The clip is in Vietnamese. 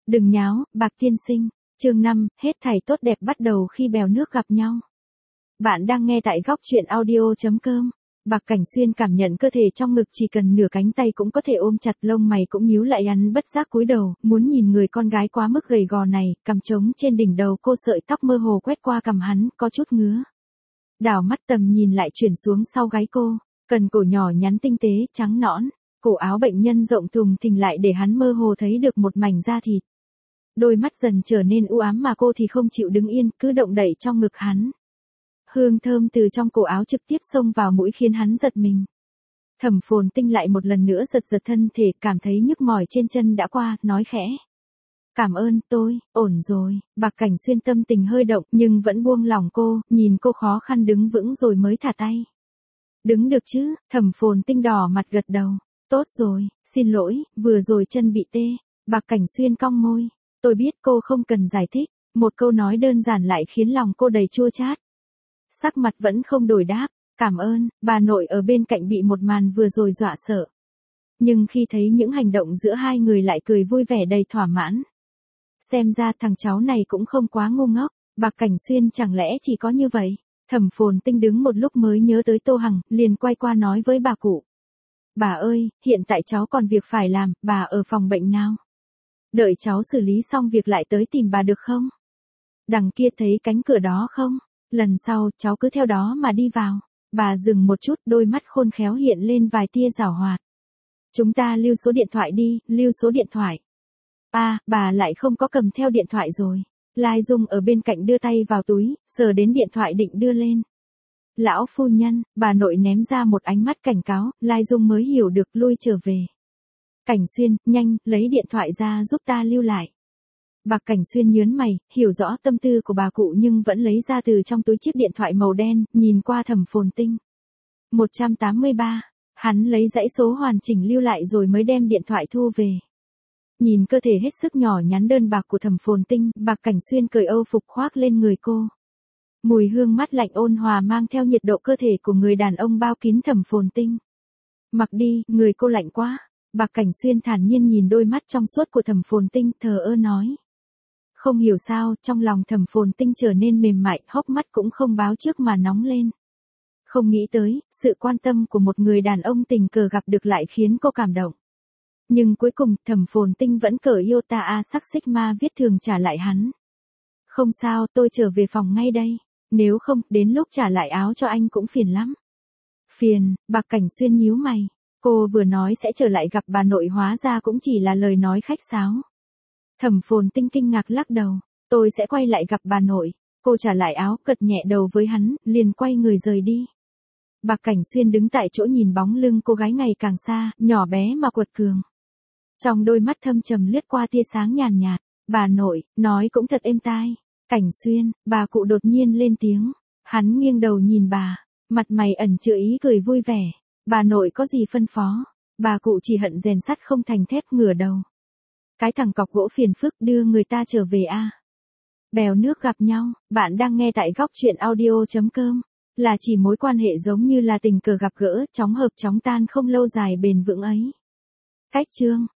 Đừng nháo, Bạc tiên sinh. Chương 5, hết thảy tốt đẹp bắt đầu khi bèo nước gặp nhau. Bạn đang nghe tại góc truyện audio.com. Bạc Cảnh Xuyên cảm nhận cơ thể trong ngực chỉ cần nửa cánh tay cũng có thể ôm chặt, lông mày cũng nhíu lại, hắn bất giác cúi đầu, muốn nhìn người con gái quá mức gầy gò này, cằm trống trên đỉnh đầu cô, sợi tóc mơ hồ quét qua cằm hắn, có chút ngứa. Đảo mắt tầm nhìn lại chuyển xuống sau gáy cô, cần cổ nhỏ nhắn tinh tế, trắng nõn, cổ áo bệnh nhân rộng thùng thình lại để hắn mơ hồ thấy được một mảnh da thịt. Đôi mắt dần trở nên u ám mà cô thì không chịu đứng yên, cứ động đậy trong ngực hắn. Hương thơm từ trong cổ áo trực tiếp xông vào mũi khiến hắn giật mình. Thẩm Phồn Tinh lại một lần nữa giật giật thân thể, cảm thấy nhức mỏi trên chân đã qua, nói khẽ. Cảm ơn, tôi, ổn rồi. Bạc Cảnh Xuyên tâm tình hơi động nhưng vẫn buông lỏng cô, nhìn cô khó khăn đứng vững rồi mới thả tay. Đứng được chứ? Thẩm Phồn Tinh đỏ mặt gật đầu. Tốt rồi, xin lỗi, vừa rồi chân bị tê. Bạc Cảnh Xuyên cong môi. Tôi biết cô không cần giải thích, một câu nói đơn giản lại khiến lòng cô đầy chua chát. Sắc mặt vẫn không đổi đáp, cảm ơn. Bà nội ở bên cạnh bị một màn vừa rồi dọa sợ. Nhưng khi thấy những hành động giữa hai người lại cười vui vẻ đầy thỏa mãn. Xem ra thằng cháu này cũng không quá ngu ngốc, Bạc Cảnh Xuyên chẳng lẽ chỉ có như vậy. Thẩm Phồn Tinh đứng một lúc mới nhớ tới Tô Hằng, liền quay qua nói với bà cụ. Bà ơi, hiện tại cháu còn việc phải làm, bà ở phòng bệnh nào? Đợi cháu xử lý xong việc lại tới tìm bà được không? Đằng kia thấy cánh cửa đó không? Lần sau cháu cứ theo đó mà đi vào. Bà dừng một chút, đôi mắt khôn khéo hiện lên vài tia giảo hoạt. Chúng ta lưu số điện thoại đi, lưu số điện thoại. Bà lại không có cầm theo điện thoại rồi. Lai Dung ở bên cạnh đưa tay vào túi, sờ đến điện thoại định đưa lên. Lão phu nhân, bà nội ném ra một ánh mắt cảnh cáo, Lai Dung mới hiểu được, lui trở về. Cảnh Xuyên, nhanh, lấy điện thoại ra giúp ta lưu lại. Bạc Cảnh Xuyên nhớn mày, hiểu rõ tâm tư của bà cụ nhưng vẫn lấy ra từ trong túi chiếc điện thoại màu đen, nhìn qua Thẩm Phồn Tinh. 183, hắn lấy dãy số hoàn chỉnh lưu lại rồi mới đem điện thoại thu về. Nhìn cơ thể hết sức nhỏ nhắn đơn bạc của Thẩm Phồn Tinh, Bạc Cảnh Xuyên cởi âu phục khoác lên người cô. Mùi hương mát lạnh ôn hòa mang theo nhiệt độ cơ thể của người đàn ông bao kín Thẩm Phồn Tinh. Mặc đi, người cô lạnh quá. Bạc Cảnh Xuyên thản nhiên nhìn đôi mắt trong suốt của Thẩm Phồn Tinh, thờ ơ nói. Không hiểu sao, trong lòng Thẩm Phồn Tinh trở nên mềm mại, hốc mắt cũng không báo trước mà nóng lên. Không nghĩ tới, sự quan tâm của một người đàn ông tình cờ gặp được lại khiến cô cảm động. Nhưng cuối cùng, Thẩm Phồn Tinh vẫn cởi Yota sắc Sigma viết thường trả lại hắn. Không sao, tôi trở về phòng ngay đây. Nếu không, đến lúc trả lại áo cho anh cũng phiền lắm. Phiền, Bạc Cảnh Xuyên nhíu mày. Cô vừa nói sẽ trở lại gặp bà nội, hóa ra cũng chỉ là lời nói khách sáo. Thẩm Phồn Tinh kinh ngạc lắc đầu. Tôi sẽ quay lại gặp bà nội. Cô trả lại áo, gật nhẹ đầu với hắn, liền quay người rời đi. Bạc Cảnh Xuyên đứng tại chỗ nhìn bóng lưng cô gái ngày càng xa, nhỏ bé mà quật cường. Trong đôi mắt thâm trầm lướt qua tia sáng nhàn nhạt. Bà nội, nói cũng thật êm tai. Cảnh Xuyên, bà cụ đột nhiên lên tiếng. Hắn nghiêng đầu nhìn bà, mặt mày ẩn chứa ý cười vui vẻ. Bà nội có gì phân phó? Bà cụ chỉ hận rèn sắt không thành thép, ngửa đầu. Cái thằng cọc gỗ phiền phức, đưa người ta trở về a. Bèo nước gặp nhau, bạn đang nghe tại góc truyện audio.com. Là chỉ mối quan hệ giống như là tình cờ gặp gỡ, chóng hợp chóng tan, không lâu dài bền vững ấy. Cách chương.